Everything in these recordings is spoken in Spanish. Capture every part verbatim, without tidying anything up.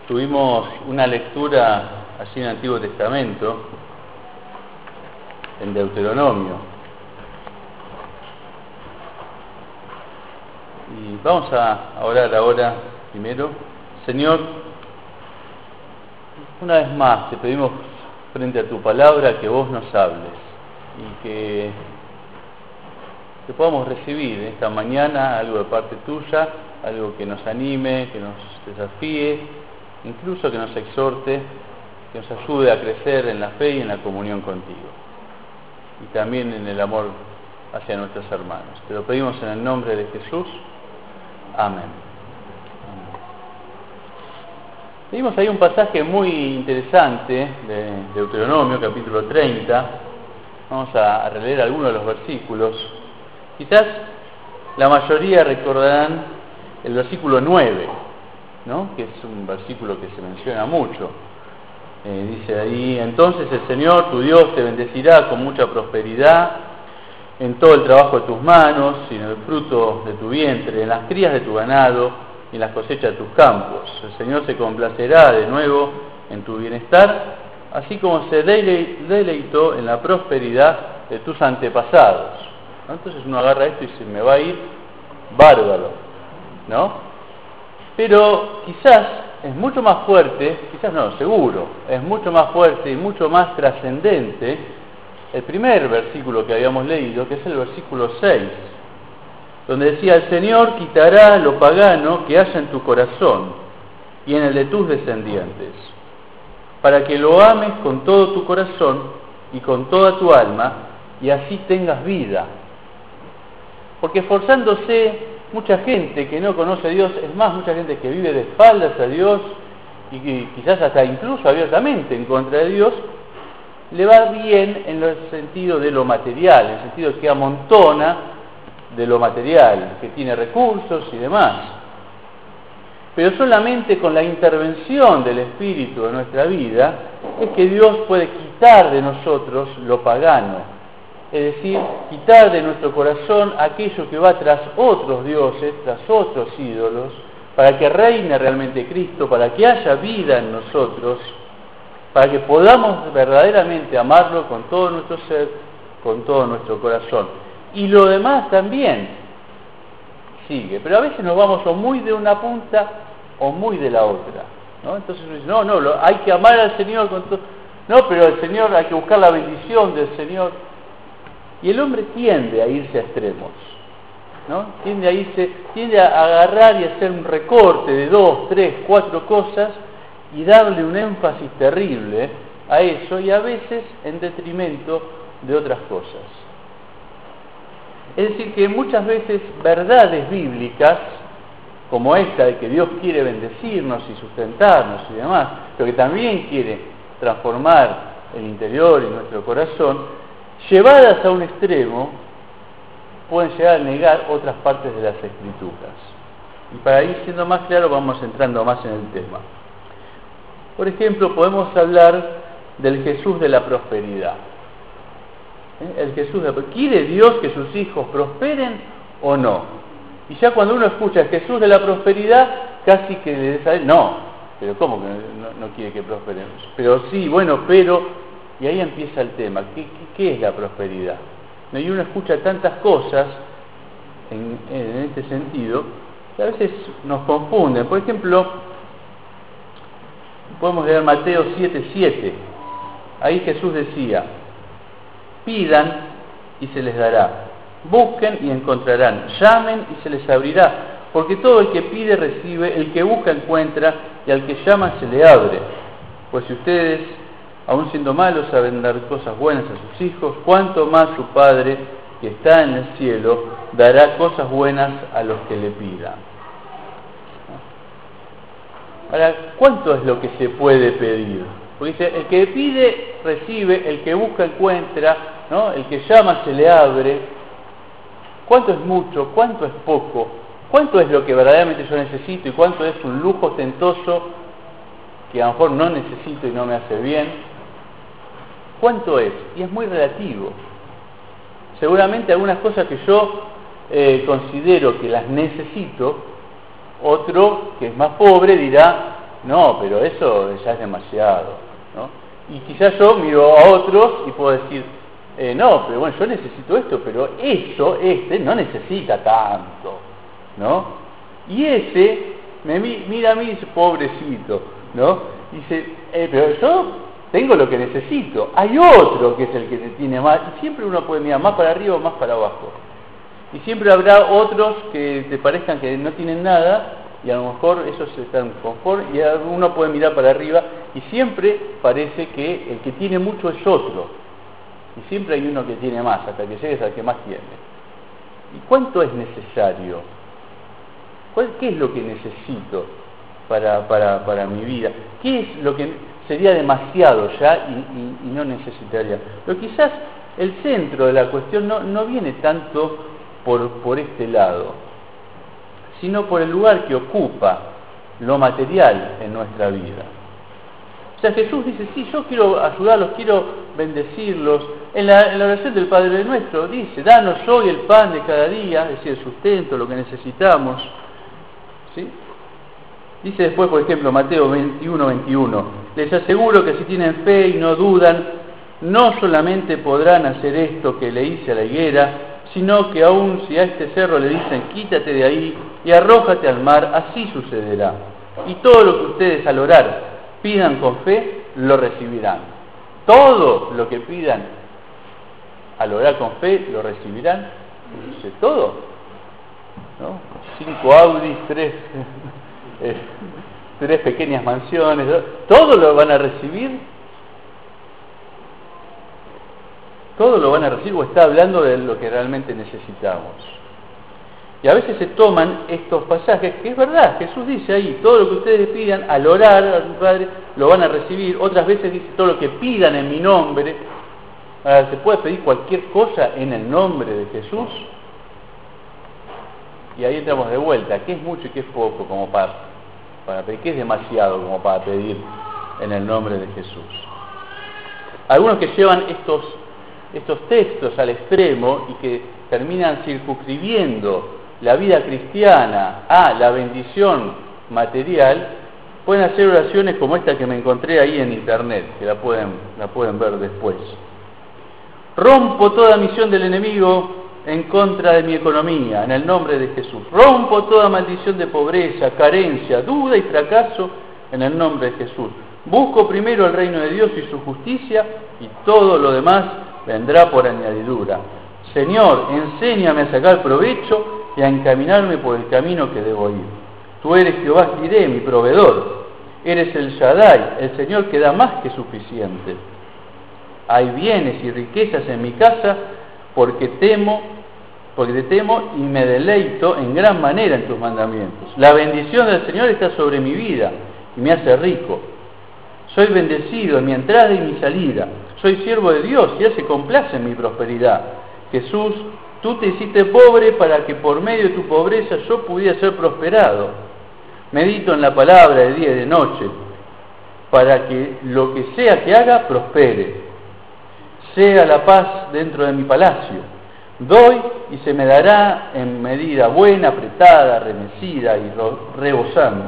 Tuvimos una lectura allí en el Antiguo Testamento, en Deuteronomio. Y vamos a orar ahora primero. Señor, una vez más te pedimos frente a tu palabra que vos nos hables y que, que podamos recibir esta mañana algo de parte tuya, algo que nos anime, que nos desafíe, incluso que nos exhorte, que nos ayude a crecer en la fe y en la comunión contigo, y también en el amor hacia nuestros hermanos. Te lo pedimos en el nombre de Jesús. Amén. Vimos ahí un pasaje muy interesante de Deuteronomio, capítulo treinta. Vamos a releer algunos de los versículos. Quizás la mayoría recordarán el versículo nueve, ¿no? Que es un versículo que se menciona mucho. Eh, dice ahí: entonces el Señor tu Dios te bendecirá con mucha prosperidad en todo el trabajo de tus manos, y en el fruto de tu vientre, en las crías de tu ganado y en las cosechas de tus campos. El Señor se complacerá de nuevo en tu bienestar, así como se deleitó en la prosperidad de tus antepasados. ¿No? Entonces uno agarra esto y se me va a ir bárbaro, ¿no? Pero quizás es mucho más fuerte, quizás no, seguro, es mucho más fuerte y mucho más trascendente el primer versículo que habíamos leído, que es el versículo seis, donde decía: el Señor quitará lo pagano que haya en tu corazón y en el de tus descendientes, para que lo ames con todo tu corazón y con toda tu alma, y así tengas vida. Porque esforzándose, mucha gente que no conoce a Dios, es más, mucha gente que vive de espaldas a Dios y que quizás hasta incluso abiertamente en contra de Dios, le va bien en el sentido de lo material, en el sentido de que amontona de lo material, que tiene recursos y demás. Pero solamente con la intervención del Espíritu en nuestra vida es que Dios puede quitar de nosotros lo pagano, es decir, quitar de nuestro corazón aquello que va tras otros dioses, tras otros ídolos, para que reine realmente Cristo, para que haya vida en nosotros, para que podamos verdaderamente amarlo con todo nuestro ser, con todo nuestro corazón. Y lo demás también sigue, pero a veces nos vamos o muy de una punta o muy de la otra, ¿no? Entonces uno dice: no, no, lo, hay que amar al Señor con todo. No, pero el Señor, hay que buscar la bendición del Señor. Y el hombre tiende a irse a extremos, ¿no? Tiende a irse, tiende a agarrar y hacer un recorte de dos, tres, cuatro cosas y darle un énfasis terrible a eso, y a veces en detrimento de otras cosas. Es decir, que muchas veces verdades bíblicas, como esta de que Dios quiere bendecirnos y sustentarnos y demás, pero que también quiere transformar el interior y nuestro corazón, llevadas a un extremo, pueden llegar a negar otras partes de las Escrituras. Y para ir siendo más claro, vamos entrando más en el tema. Por ejemplo, podemos hablar del Jesús de la prosperidad. ¿Eh? El Jesús de la prosperidad. ¿Quiere Dios que sus hijos prosperen o no? Y ya cuando uno escucha el Jesús de la prosperidad, casi que le dice a él: no, pero ¿cómo que no, no quiere que prosperemos? Pero sí, bueno, pero... Y ahí empieza el tema. ¿Qué, qué, qué es la prosperidad? ¿No? Y uno escucha tantas cosas en, en este sentido que a veces nos confunden. Por ejemplo, podemos leer Mateo siete siete. Ahí Jesús decía: pidan y se les dará, busquen y encontrarán, llamen y se les abrirá, porque todo el que pide recibe, el que busca encuentra, y al que llama se le abre. Pues si ustedes, aun siendo malos, saben dar cosas buenas a sus hijos, cuánto más su Padre que está en el cielo dará cosas buenas a los que le pidan. Ahora, ¿cuánto es lo que se puede pedir? Porque dice: el que pide recibe, el que busca encuentra, ¿no? El que llama se le abre. ¿Cuánto es mucho? ¿Cuánto es poco? ¿Cuánto es lo que verdaderamente yo necesito y cuánto es un lujo ostentoso que a lo mejor no necesito y no me hace bien? ¿Cuánto es? Y es muy relativo. Seguramente algunas cosas que yo eh, considero que las necesito, otro que es más pobre dirá: no, pero eso ya es demasiado, ¿no? Y quizás yo miro a otros y puedo decir, eh, no, pero bueno, yo necesito esto, pero eso, este, no necesita tanto, ¿no? Y ese me mi, mira a mí y dice, pobrecito, ¿no? Dice, eh, pero yo tengo lo que necesito, hay otro que es el que tiene más, y siempre uno puede mirar más para arriba o más para abajo. Y siempre habrá otros que te parezcan que no tienen nada, y a lo mejor esos están en confort, y uno puede mirar para arriba, y siempre parece que el que tiene mucho es otro. Y siempre hay uno que tiene más, hasta que llegues al que más tiene. ¿Y cuánto es necesario? ¿Cuál, ¿Qué es lo que necesito para, para, para mi vida? ¿Qué es lo que sería demasiado ya y, y, y no necesitaría? Pero quizás el centro de la cuestión no, no viene tanto por, por este lado, sino por el lugar que ocupa lo material en nuestra vida. O sea, Jesús dice, sí, yo quiero ayudarlos, quiero bendecirlos. En la, en la oración del Padre Nuestro dice, danos hoy el pan de cada día, es decir, el sustento, lo que necesitamos. ¿Sí? Dice después, por ejemplo, Mateo veintiuno, veintiuno, les aseguro que si tienen fe y no dudan, no solamente podrán hacer esto que le hice a la higuera, sino que aun si a este cerro le dicen, quítate de ahí y arrójate al mar, así sucederá. Y todo lo que ustedes al orar pidan con fe, lo recibirán. Todo lo que pidan al orar con fe, lo recibirán. Dice todo, ¿no? Cinco Audis, tres, eh, tres pequeñas mansiones, todo lo van a recibir. Todo lo van a recibir, o está hablando de lo que realmente necesitamos. Y a veces se toman estos pasajes, que es verdad, Jesús dice ahí, todo lo que ustedes pidan al orar a su Padre, lo van a recibir. Otras veces dice, todo lo que pidan en mi nombre. Ahora, ¿se puede pedir cualquier cosa en el nombre de Jesús? Y ahí entramos de vuelta, ¿qué es mucho y qué es poco como para, para pedir? ¿Qué es demasiado como para pedir en el nombre de Jesús? Algunos que llevan estos estos textos al extremo y que terminan circunscribiendo la vida cristiana a la bendición material, pueden hacer oraciones como esta que me encontré ahí en internet, que la pueden, la pueden ver después. Rompo toda misión del enemigo en contra de mi economía, en el nombre de Jesús. Rompo toda maldición de pobreza, carencia, duda y fracaso en el nombre de Jesús. Busco primero el reino de Dios y su justicia y todo lo demás vendrá por añadidura. Señor, enséñame a sacar provecho y a encaminarme por el camino que debo ir. Tú eres Jehová Jireh, mi proveedor. Eres el Shaddai, el Señor que da más que suficiente. Hay bienes y riquezas en mi casa porque temo, porque te temo y me deleito en gran manera en tus mandamientos. La bendición del Señor está sobre mi vida y me hace rico. Soy bendecido en mi entrada y mi salida. Soy siervo de Dios y Él se complace en mi prosperidad. Jesús, tú te hiciste pobre para que por medio de tu pobreza yo pudiera ser prosperado. Medito en la palabra de día y de noche para que lo que sea que haga prospere. Sea la paz dentro de mi palacio. Doy y se me dará en medida buena, apretada, remecida y rebosando.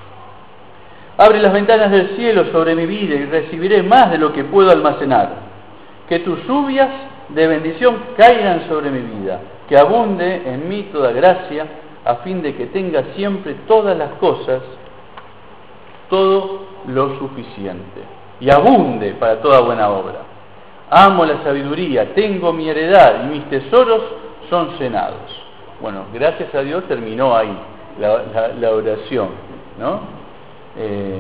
Abre las ventanas del cielo sobre mi vida y recibiré más de lo que puedo almacenar. Que tus lluvias de bendición caigan sobre mi vida, que abunde en mí toda gracia, a fin de que tenga siempre todas las cosas, todo lo suficiente, y abunde para toda buena obra. Amo la sabiduría, tengo mi heredad y mis tesoros son llenados. Bueno, gracias a Dios terminó ahí la, la, la oración, ¿no? Eh,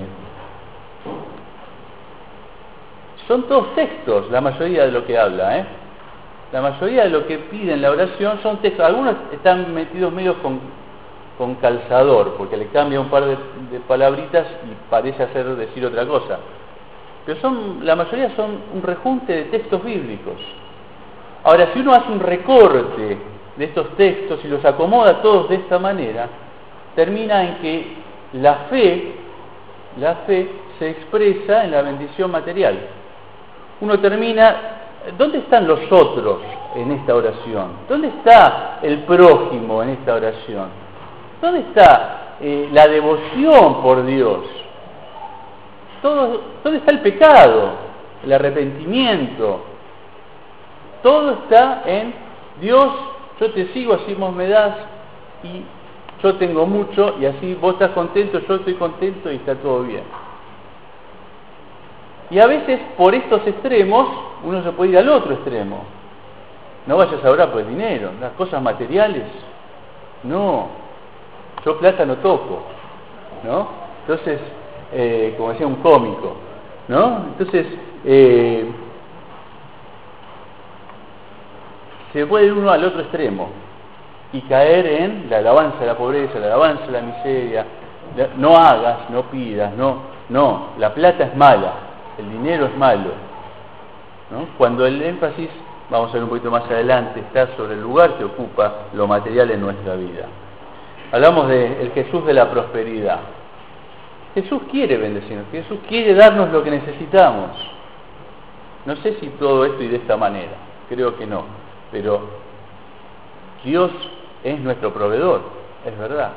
son todos textos, la mayoría de lo que habla, ¿eh? La mayoría de lo que pide en la oración son textos. Algunos están metidos medio con, con calzador, porque le cambia un par de, de palabritas y parece hacer decir otra cosa. Pero son, la mayoría son un rejunte de textos bíblicos. Ahora, si uno hace un recorte de estos textos y los acomoda todos de esta manera, termina en que la fe La fe se expresa en la bendición material. Uno termina, ¿dónde están los otros en esta oración? ¿Dónde está el prójimo en esta oración? ¿Dónde está eh, la devoción por Dios? todo, ¿dónde está el pecado? El arrepentimiento. Todo está en Dios, yo te sigo, así vos me das, y yo tengo mucho, y así vos estás contento, yo estoy contento, y está todo bien. Y a veces, por estos extremos, uno se puede ir al otro extremo. No vayas a orar por el dinero, las cosas materiales. No, yo plata no toco, ¿no? Entonces, eh, como decía un cómico, ¿no? Entonces, eh, se puede ir uno al otro extremo y caer en la alabanza de la pobreza, la alabanza de la miseria. No hagas, no pidas, no, no, la plata es mala, el dinero es malo, ¿no? Cuando el énfasis, vamos a ver un poquito más adelante, está sobre el lugar que ocupa lo material en nuestra vida. Hablamos del Jesús de la prosperidad. Jesús quiere bendecirnos, Jesús quiere darnos lo que necesitamos. No sé si todo esto y de esta manera, creo que no, pero Dios es nuestro proveedor, es verdad.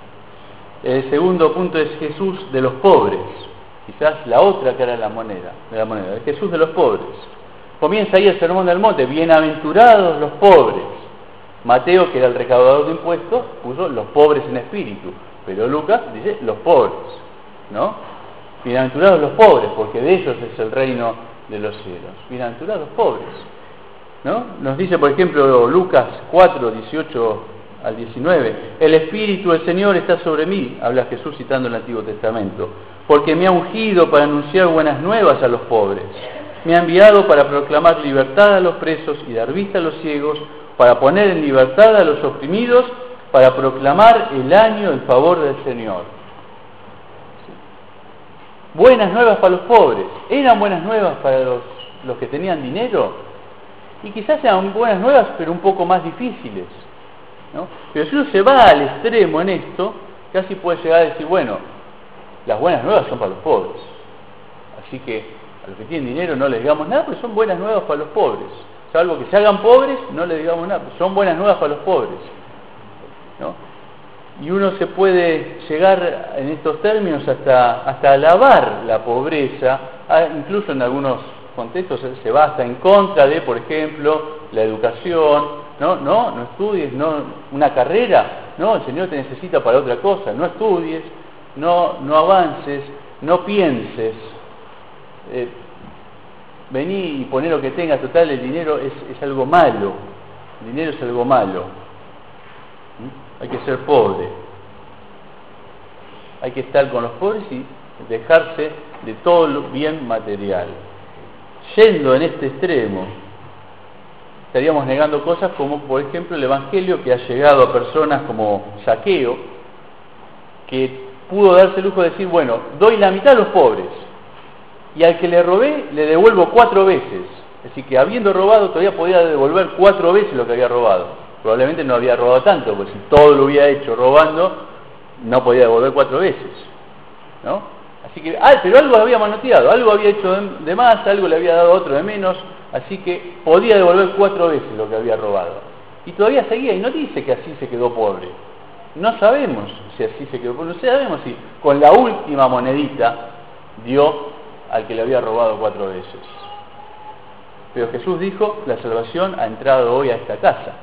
El segundo punto es Jesús de los pobres, quizás la otra cara de la moneda, de la moneda, el Jesús de los pobres. Comienza ahí el Sermón del Monte, bienaventurados los pobres. Mateo, que era el recaudador de impuestos, puso los pobres en espíritu, pero Lucas dice los pobres, ¿no? Bienaventurados los pobres, porque de ellos es el reino de los cielos. Bienaventurados los pobres, ¿no? Nos dice, por ejemplo, Lucas cuatro, dieciocho al diecinueve, el Espíritu del Señor está sobre mí, habla Jesús citando el Antiguo Testamento, porque me ha ungido para anunciar buenas nuevas a los pobres, me ha enviado para proclamar libertad a los presos y dar vista a los ciegos, para poner en libertad a los oprimidos, para proclamar el año en favor del Señor. Sí. Buenas nuevas para los pobres. ¿Eran buenas nuevas para los, los que tenían dinero? Y quizás eran buenas nuevas, pero un poco más difíciles, ¿no? Pero si uno se va al extremo en esto, casi puede llegar a decir, bueno, las buenas nuevas son para los pobres. Así que a los que tienen dinero no les digamos nada, porque son buenas nuevas para los pobres. Salvo que se hagan pobres, no les digamos nada, pues son buenas nuevas para los pobres, ¿no? Y uno se puede llegar en estos términos hasta, hasta alabar la pobreza, incluso en algunos contextos se va hasta en contra de, por ejemplo, la educación, no, no, no estudies, no, una carrera, no, el Señor te necesita para otra cosa, no estudies, no, no avances, no pienses, eh, vení y poné lo que tengas, total, el dinero es, es algo malo, el dinero es algo malo, ¿Mm? Hay que ser pobre, hay que estar con los pobres y dejarse de todo lo bien material. Yendo en este extremo, estaríamos negando cosas como, por ejemplo, el Evangelio que ha llegado a personas como Zaqueo, que pudo darse el lujo de decir, bueno, doy la mitad a los pobres, y al que le robé le devuelvo cuatro veces. Es decir, que habiendo robado todavía podía devolver cuatro veces lo que había robado. Probablemente no había robado tanto, porque si todo lo hubiera hecho robando, no podía devolver cuatro veces, ¿no? Así que, ah, pero algo había manoteado, algo había hecho de, de más, algo le había dado a otro de menos, así que podía devolver cuatro veces lo que había robado. Y todavía seguía, y no dice que así se quedó pobre. No sabemos si así se quedó pobre, no sabemos si con la última monedita dio al que le había robado cuatro veces. Pero Jesús dijo, la salvación ha entrado hoy a esta casa.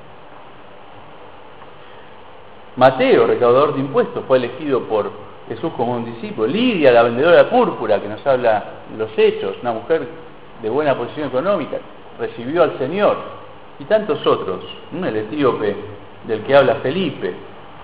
Mateo, recaudador de impuestos, fue elegido por Jesús como un discípulo. Lidia, la vendedora de púrpura, que nos habla los Hechos, una mujer de buena posición económica, recibió al Señor. Y tantos otros, ¿no? El etíope del que habla Felipe.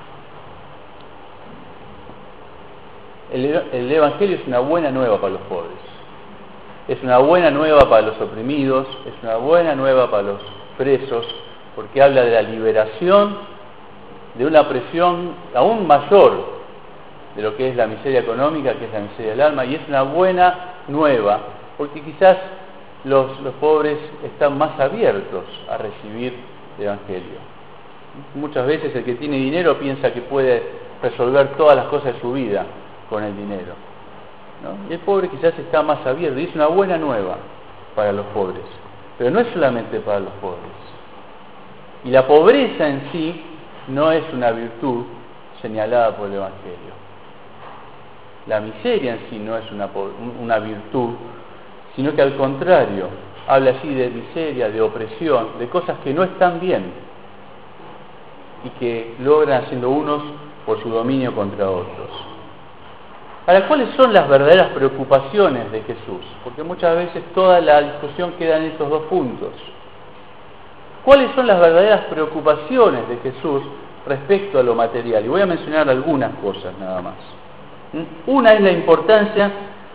El, el Evangelio es una buena nueva para los pobres, es una buena nueva para los oprimidos, es una buena nueva para los presos, porque habla de la liberación de una presión aún mayor de lo que es la miseria económica, que es la miseria del alma, y es una buena nueva, porque quizás los, los pobres están más abiertos a recibir el Evangelio. Muchas veces el que tiene dinero piensa que puede resolver todas las cosas de su vida con el dinero, ¿no? Y el pobre quizás está más abierto, y es una buena nueva para los pobres, pero no es solamente para los pobres. Y la pobreza en sí no es una virtud señalada por el Evangelio. la miseria en sí no es una, una virtud, sino que al contrario, habla así de miseria, de opresión, de cosas que no están bien y que logran haciendo unos por su dominio contra otros. Ahora, ¿cuáles son las verdaderas preocupaciones de Jesús? Porque muchas veces toda la discusión queda en estos dos puntos. ¿Cuáles son las verdaderas preocupaciones de Jesús respecto a lo material? Y voy a mencionar algunas cosas nada más. Una es la importancia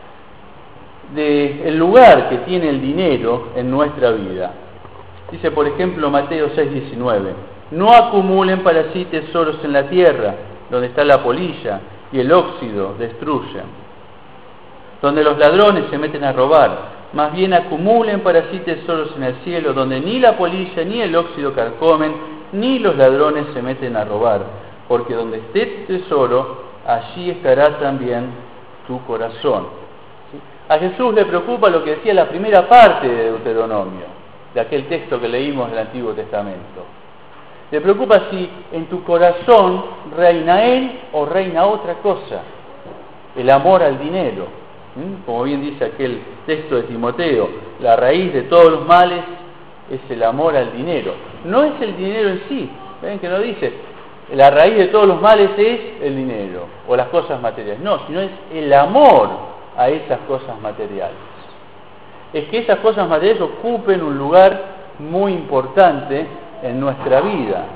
del lugar que tiene el dinero en nuestra vida. Dice, por ejemplo, Mateo seis diecinueve, no acumulen para sí tesoros en la tierra, donde está la polilla y el óxido destruyen, donde los ladrones se meten a robar. Más bien acumulen para sí tesoros en el cielo, donde ni la polilla ni el óxido carcomen, ni los ladrones se meten a robar. Porque donde esté tu tesoro, allí estará también tu corazón. ¿Sí? A Jesús le preocupa lo que decía la primera parte de Deuteronomio, de aquel texto que leímos del Antiguo Testamento. Le preocupa si en tu corazón reina Él o reina otra cosa, el amor al dinero. Como bien dice aquel texto de Timoteo, la raíz de todos los males es el amor al dinero. No es el dinero en sí, ven que no dice, la raíz de todos los males es el dinero o las cosas materiales. No, sino es el amor a esas cosas materiales. Es que esas cosas materiales ocupen un lugar muy importante en nuestra vida.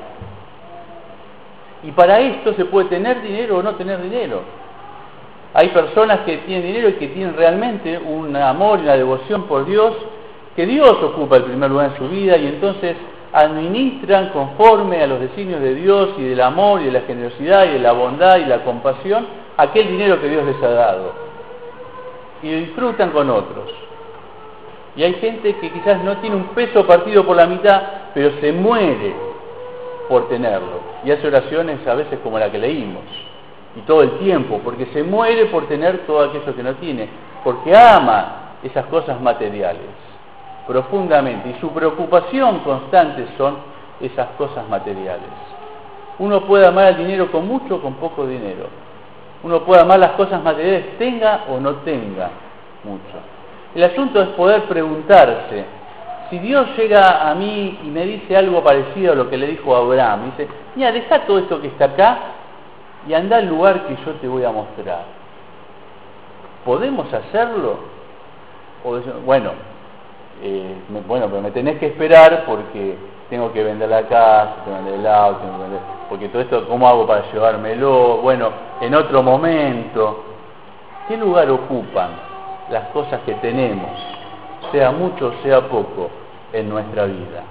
Y para esto se puede tener dinero o no tener dinero. Hay personas que tienen dinero y que tienen realmente un amor y una devoción por Dios, que Dios ocupa el primer lugar en su vida y entonces administran conforme a los designios de Dios y del amor y de la generosidad y de la bondad y la compasión aquel dinero que Dios les ha dado. Y lo disfrutan con otros. Y hay gente que quizás no tiene un peso partido por la mitad, pero se muere por tenerlo. Y hace oraciones a veces como la que leímos. Y todo el tiempo, porque se muere por tener todo aquello que no tiene, porque ama esas cosas materiales profundamente, y su preocupación constante son esas cosas materiales. Uno puede amar al dinero con mucho o con poco dinero. Uno puede amar las cosas materiales, tenga o no tenga mucho. El asunto es poder preguntarse, si Dios llega a mí y me dice algo parecido a lo que le dijo a Abraham, dice, mira, deja todo esto que está acá, y anda al lugar que yo te voy a mostrar. ¿Podemos hacerlo? O decir, bueno, eh, me, bueno, pero me tenés que esperar porque tengo que vender la casa, tengo que vender el auto, tengo que vender, porque todo esto, ¿cómo hago para llevármelo? Bueno, en otro momento. ¿Qué lugar ocupan las cosas que tenemos, sea mucho o sea poco, en nuestra vida?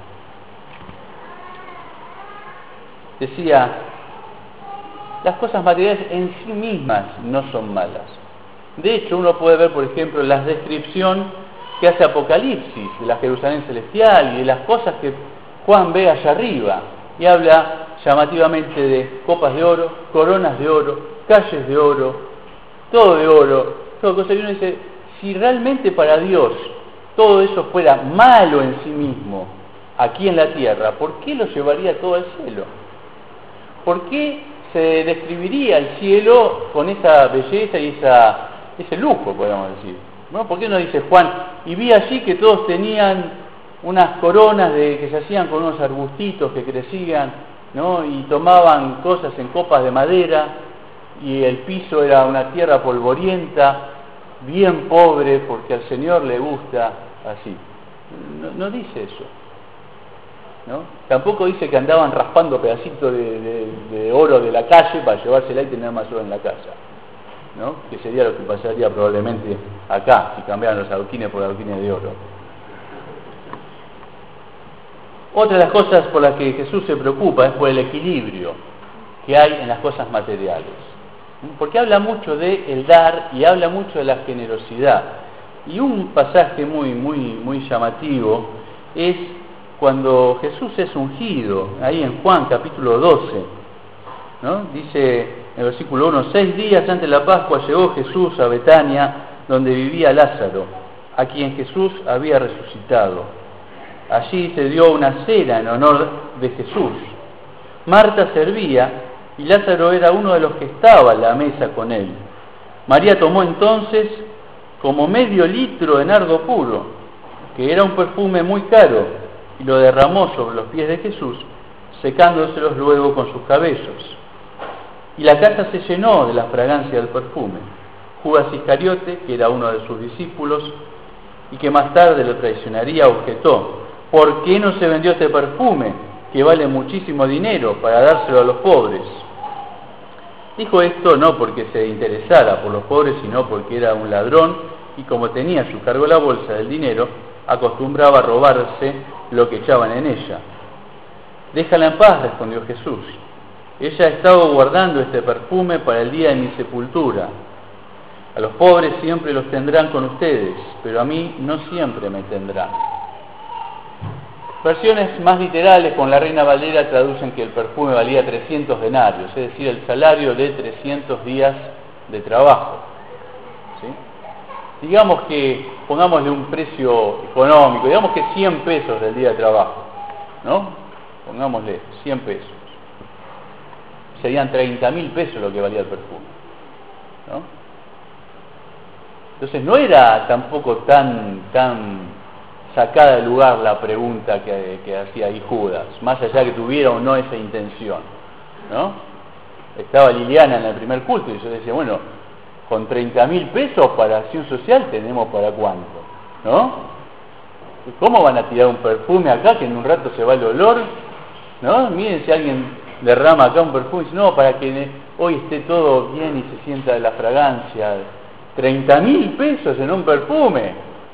Decía, las cosas materiales en sí mismas no son malas. De hecho, uno puede ver, por ejemplo, la descripción que hace Apocalipsis de la Jerusalén celestial y de las cosas que Juan ve allá arriba. Y habla llamativamente de copas de oro, coronas de oro, calles de oro, todo de oro, todo cosa. Y uno dice, si realmente para Dios todo eso fuera malo en sí mismo, aquí en la tierra, ¿por qué lo llevaría todo al cielo? ¿Por qué se describiría el cielo con esa belleza y esa, ese lujo, podemos decir? ¿No? ¿Por qué no dice Juan? Y vi allí que todos tenían unas coronas de, que se hacían con unos arbustitos que crecían, ¿no? Y tomaban cosas en copas de madera, y el piso era una tierra polvorienta, bien pobre, porque al Señor le gusta así. No, no dice eso. ¿No? Tampoco dice que andaban raspando pedacitos de, de, de oro de la calle para llevársela y tener más oro en la casa, ¿no? Que sería lo que pasaría probablemente acá, si cambiaran los adoquines por adoquines de oro. Otra de las cosas por las que Jesús se preocupa es por el equilibrio que hay en las cosas materiales, porque habla mucho de el dar y habla mucho de la generosidad. Y un pasaje muy, muy, muy llamativo es cuando Jesús es ungido, ahí en Juan capítulo doce, ¿no? Dice en el versículo uno, seis días antes de la Pascua llegó Jesús a Betania, donde vivía Lázaro, a quien Jesús había resucitado. Allí se dio una cena en honor de Jesús. Marta servía y Lázaro era uno de los que estaba en la mesa con él. María tomó entonces como medio litro de nardo puro, que era un perfume muy caro, y lo derramó sobre los pies de Jesús, secándoselos luego con sus cabellos. Y la casa se llenó de la fragancia del perfume. Judas Iscariote, que era uno de sus discípulos, y que más tarde lo traicionaría, objetó: ¿por qué no se vendió este perfume, que vale muchísimo dinero, para dárselo a los pobres? Dijo esto no porque se interesara por los pobres, sino porque era un ladrón, y como tenía a su cargo la bolsa del dinero, acostumbraba a robarse lo que echaban en ella. Déjala en paz, respondió Jesús. Ella ha estado guardando este perfume para el día de mi sepultura. A los pobres siempre los tendrán con ustedes, pero a mí no siempre me tendrán. Versiones más literales con la Reina Valera traducen que el perfume valía trescientos denarios, es decir, el salario de trescientos días de trabajo. ¿Sí? Digamos que, pongámosle un precio económico, digamos que cien pesos del día de trabajo, ¿no? Pongámosle cien pesos. Serían treinta mil pesos lo que valía el perfume, ¿no? Entonces no era tampoco tan, tan sacada de lugar la pregunta que, que hacía ahí Judas, más allá que tuviera o no esa intención, ¿no? Estaba Liliana en el primer culto y yo decía, bueno, con treinta mil pesos para acción social tenemos para cuánto, ¿no? ¿Cómo van a tirar un perfume acá que en un rato se va el olor? ¿No? Miren si alguien derrama acá un perfume y dice, no, para que hoy esté todo bien y se sienta la fragancia. treinta mil pesos en un perfume,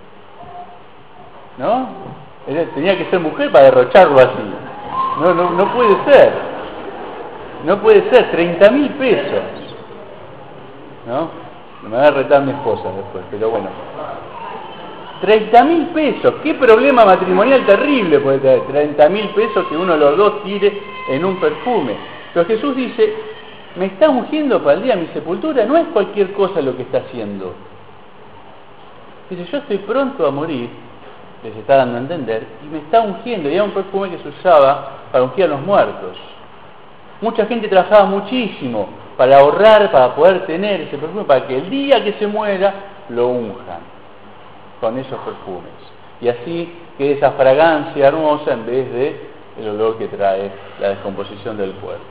¿no? Tenía que ser mujer para derrocharlo así. No, no, no puede ser. No puede ser, treinta mil pesos. ¿No? Me va a retar mi esposa después, pero bueno. treinta mil pesos, qué problema matrimonial terrible puede tener. treinta mil pesos que uno de los dos tire en un perfume. Pero Jesús dice, me está ungiendo para el día de mi sepultura, no es cualquier cosa lo que está haciendo. Dice, yo estoy pronto a morir, les está dando a entender, y me está ungiendo, y era un perfume que se usaba para ungir a los muertos. Mucha gente trabajaba muchísimo para ahorrar, para poder tener ese perfume, para que el día que se muera, lo unjan con esos perfumes. Y así que esa fragancia hermosa en vez de el olor que trae la descomposición del cuerpo.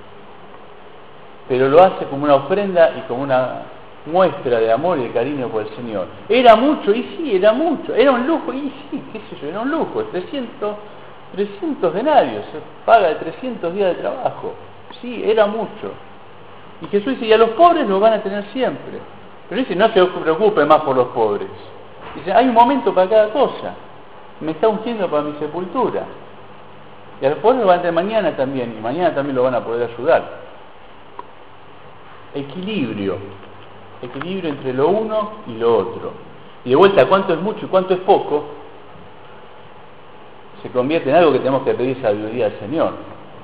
Pero lo hace como una ofrenda y como una muestra de amor y de cariño por el Señor. Era mucho, y sí, era mucho, era un lujo, y sí, qué sé yo, era un lujo, trescientos, trescientos denarios, se paga de trescientos días de trabajo, sí, era mucho. Y Jesús dice, y a los pobres los van a tener siempre. Pero dice, no se preocupe más por los pobres. Dice, hay un momento para cada cosa, me está ungiendo para mi sepultura. Y a los pobres los van a tener mañana también, y mañana también lo van a poder ayudar. Equilibrio, equilibrio entre lo uno y lo otro. Y de vuelta, cuánto es mucho y cuánto es poco, se convierte en algo que tenemos que pedir sabiduría al Señor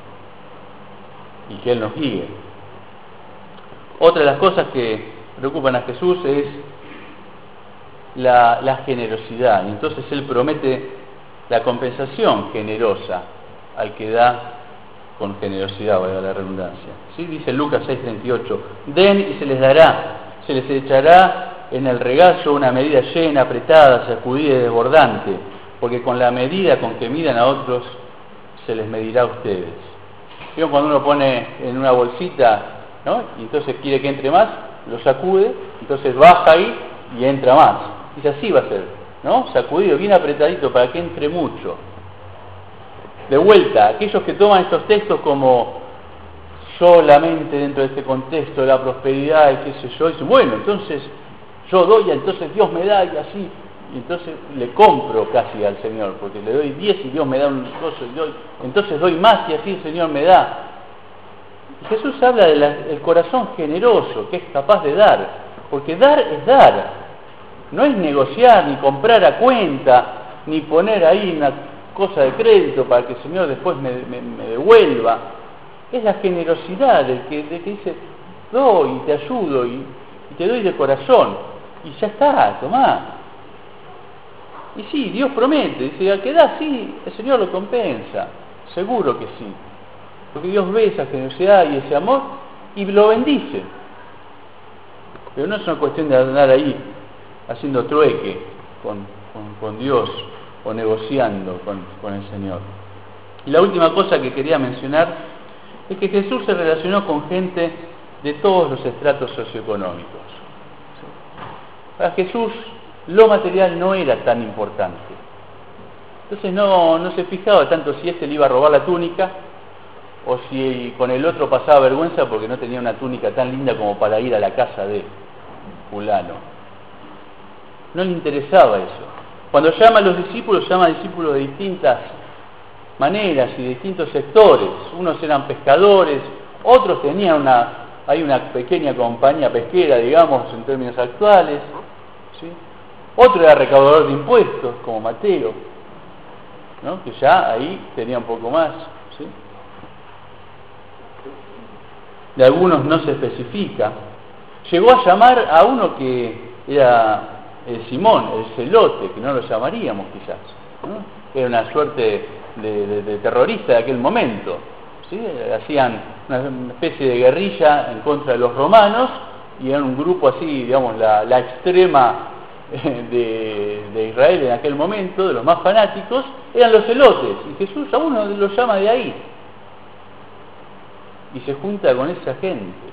y que Él nos guíe. Otra de las cosas que preocupan a Jesús es la, la generosidad, y entonces Él promete la compensación generosa al que da con generosidad, valga la redundancia. ¿Sí? Dice Lucas seis treinta y ocho, den y se les dará, se les echará en el regazo una medida llena, apretada, sacudida y desbordante, porque con la medida con que midan a otros, se les medirá a ustedes. ¿Vieron cuando uno pone en una bolsita, ¿no? Y entonces quiere que entre más, lo sacude, entonces baja ahí y entra más. Dice, así va a ser, ¿no? Sacudido, bien apretadito para que entre mucho. De vuelta, aquellos que toman estos textos como solamente dentro de este contexto de la prosperidad y qué sé yo, dicen, bueno, entonces yo doy, entonces Dios me da y así, y entonces le compro casi al Señor, porque le doy diez y Dios me da un coso, y doy, entonces doy más y así el Señor me da. Y Jesús habla del corazón generoso, que es capaz de dar, porque dar es dar, no es negociar, ni comprar a cuenta, ni poner ahí una cosa de crédito para que el Señor después me, me, me devuelva. Es la generosidad del que, del que dice, doy y te ayudo y, y te doy de corazón, y ya está, tomá. Y sí, Dios promete, dice, al que da, sí, el Señor lo compensa, seguro que sí, porque Dios ve esa generosidad y ese amor y lo bendice. pero no es una cuestión de andar ahí haciendo trueque con, con, con Dios o negociando con, con el Señor. Y la última cosa que quería mencionar es que Jesús se relacionó con gente de todos los estratos socioeconómicos. Para Jesús lo material no era tan importante. Entonces no, no se fijaba tanto si este le iba a robar la túnica o si con el otro pasaba vergüenza porque no tenía una túnica tan linda como para ir a la casa de fulano. No le interesaba eso. Cuando llama a los discípulos, llama a discípulos de distintas maneras y de distintos sectores. Unos eran pescadores, otros tenían una, hay una pequeña compañía pesquera, digamos, en términos actuales, ¿sí? Otro era recaudador de impuestos, como Mateo, ¿no? Que ya ahí tenía un poco más, ¿sí? De algunos no se especifica. Llegó a llamar a uno que era eh, Simón, el celote, que no lo llamaríamos quizás, ¿no? Era una suerte de, de, de terrorista de aquel momento, ¿sí? Hacían una especie de guerrilla en contra de los romanos y eran un grupo así, digamos, la, la extrema de, de Israel en aquel momento, de los más fanáticos, eran los celotes, y Jesús a uno lo llama de ahí y se junta con esa gente.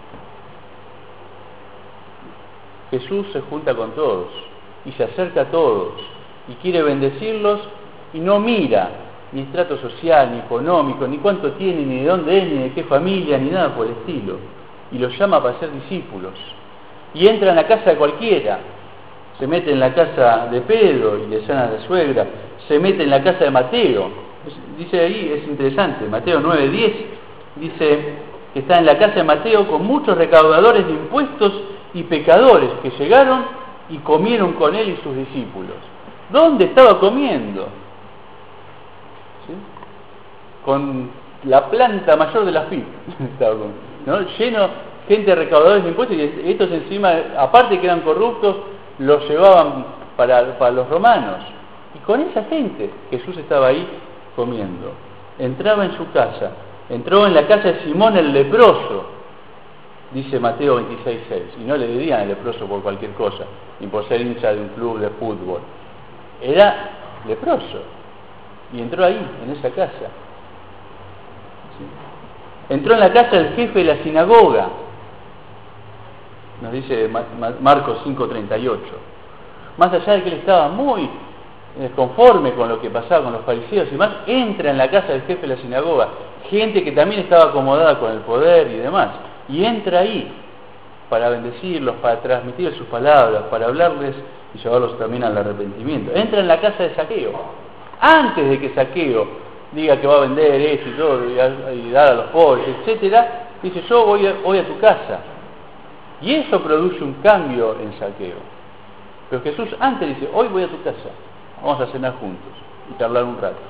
Jesús se junta con todos y se acerca a todos y quiere bendecirlos y no mira ni estrato social, ni económico, ni cuánto tiene, ni de dónde es, ni de qué familia, ni nada por el estilo, y los llama para ser discípulos y entra en la casa de cualquiera. Se mete en la casa de Pedro y le sana a la suegra, se mete en la casa de Mateo. Dice ahí, es interesante, Mateo nueve diez, dice que está en la casa de Mateo con muchos recaudadores de impuestos y pecadores que llegaron y comieron con él y sus discípulos. ¿Dónde estaba comiendo? ¿Sí? Con la planta mayor de la F I P, ¿no? Lleno, gente de recaudadores de impuestos, y estos encima, aparte que eran corruptos, los llevaban para, para los romanos. Y con esa gente Jesús estaba ahí comiendo. Entraba en su casa, entró en la casa de Simón el leproso, dice Mateo veintiséis seis, y no le dirían el leproso por cualquier cosa, ni por ser hincha de un club de fútbol. Era leproso, y entró ahí, en esa casa. ¿Sí? Entró en la casa del jefe de la sinagoga, nos dice Marcos cinco treinta y ocho. Más allá de que él estaba muy conforme con lo que pasaba con los fariseos y más, entra en la casa del jefe de la sinagoga, gente que también estaba acomodada con el poder y demás, y entra ahí para bendecirlos, para transmitir sus palabras, para hablarles y llevarlos también al arrepentimiento. Entra en la casa de Zaqueo, antes de que Zaqueo diga que va a vender esto y todo, y, a, y dar a los pobres, etcétera, dice: yo voy a, voy a tu casa. Y eso produce un cambio en Zaqueo. Pero Jesús antes dice: hoy voy a tu casa, vamos a cenar juntos y charlar un rato.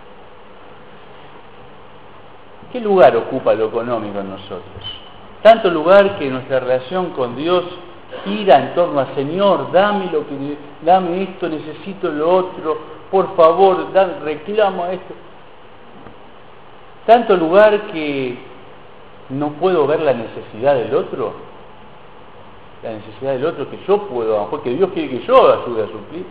¿Qué lugar ocupa lo económico en nosotros? Tanto lugar que nuestra relación con Dios gira en torno al Señor: dame lo que, dame esto, necesito lo otro, por favor, da, reclamo esto. Tanto lugar que no puedo ver la necesidad del otro, la necesidad del otro que yo puedo, a lo mejor que Dios quiere que yo ayude a suplir.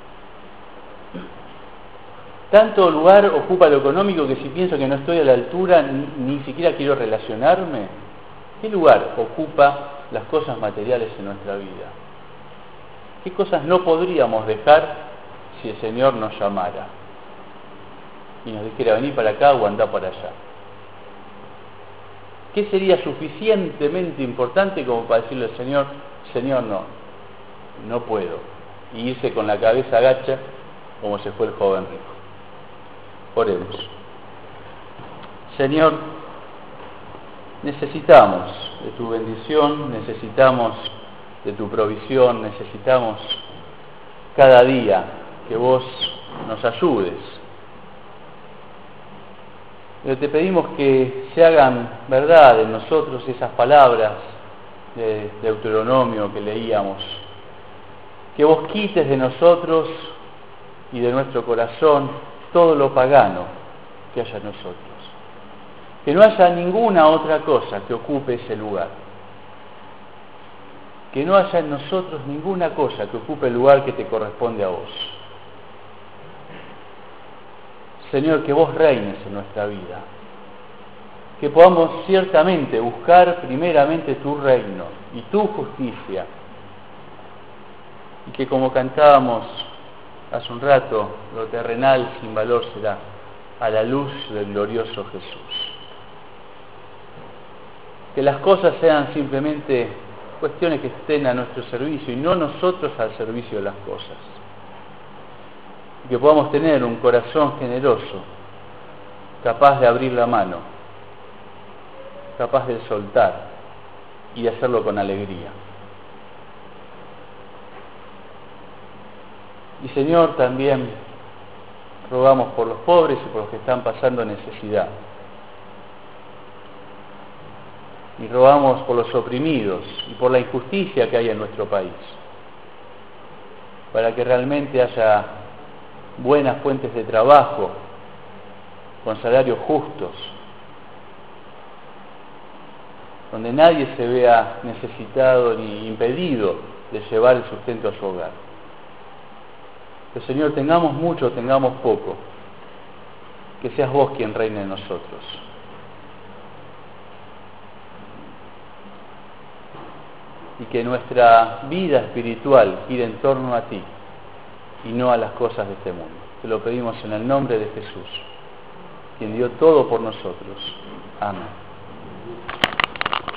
Tanto lugar ocupa lo económico que si pienso que no estoy a la altura, ni, ni siquiera quiero relacionarme. ¿Qué lugar ocupa las cosas materiales en nuestra vida? ¿Qué cosas no podríamos dejar si el Señor nos llamara y nos dijera: venir para acá o andar para allá? ¿Qué sería suficientemente importante como para decirle al Señor: Señor, no, no puedo? Y irse con la cabeza agacha como se fue el joven rico. Oremos. Señor, necesitamos de tu bendición, necesitamos de tu provisión, necesitamos cada día que vos nos ayudes. Pero te pedimos que se hagan verdad en nosotros esas palabras de Deuteronomio que leíamos, que vos quites de nosotros y de nuestro corazón todo lo pagano que haya en nosotros, que no haya ninguna otra cosa que ocupe ese lugar. que no haya en nosotros ninguna cosa que ocupe el lugar que te corresponde a vos. Señor, que vos reines en nuestra vida, que podamos ciertamente buscar primeramente tu reino y tu justicia, y que como cantábamos hace un rato, lo terrenal sin valor será a la luz del glorioso Jesús. Que las cosas sean simplemente cuestiones que estén a nuestro servicio y no nosotros al servicio de las cosas. Que podamos tener un corazón generoso, capaz de abrir la mano, capaz de soltar y de hacerlo con alegría. Y Señor, también rogamos por los pobres y por los que están pasando necesidad. Y rogamos por los oprimidos y por la injusticia que hay en nuestro país, para que realmente haya buenas fuentes de trabajo, con salarios justos, donde nadie se vea necesitado ni impedido de llevar el sustento a su hogar. Que, Señor, tengamos mucho, tengamos poco, que seas vos quien reine en nosotros. Y que nuestra vida espiritual gire en torno a ti y no a las cosas de este mundo. Te lo pedimos en el nombre de Jesús, quien dio todo por nosotros. Amén.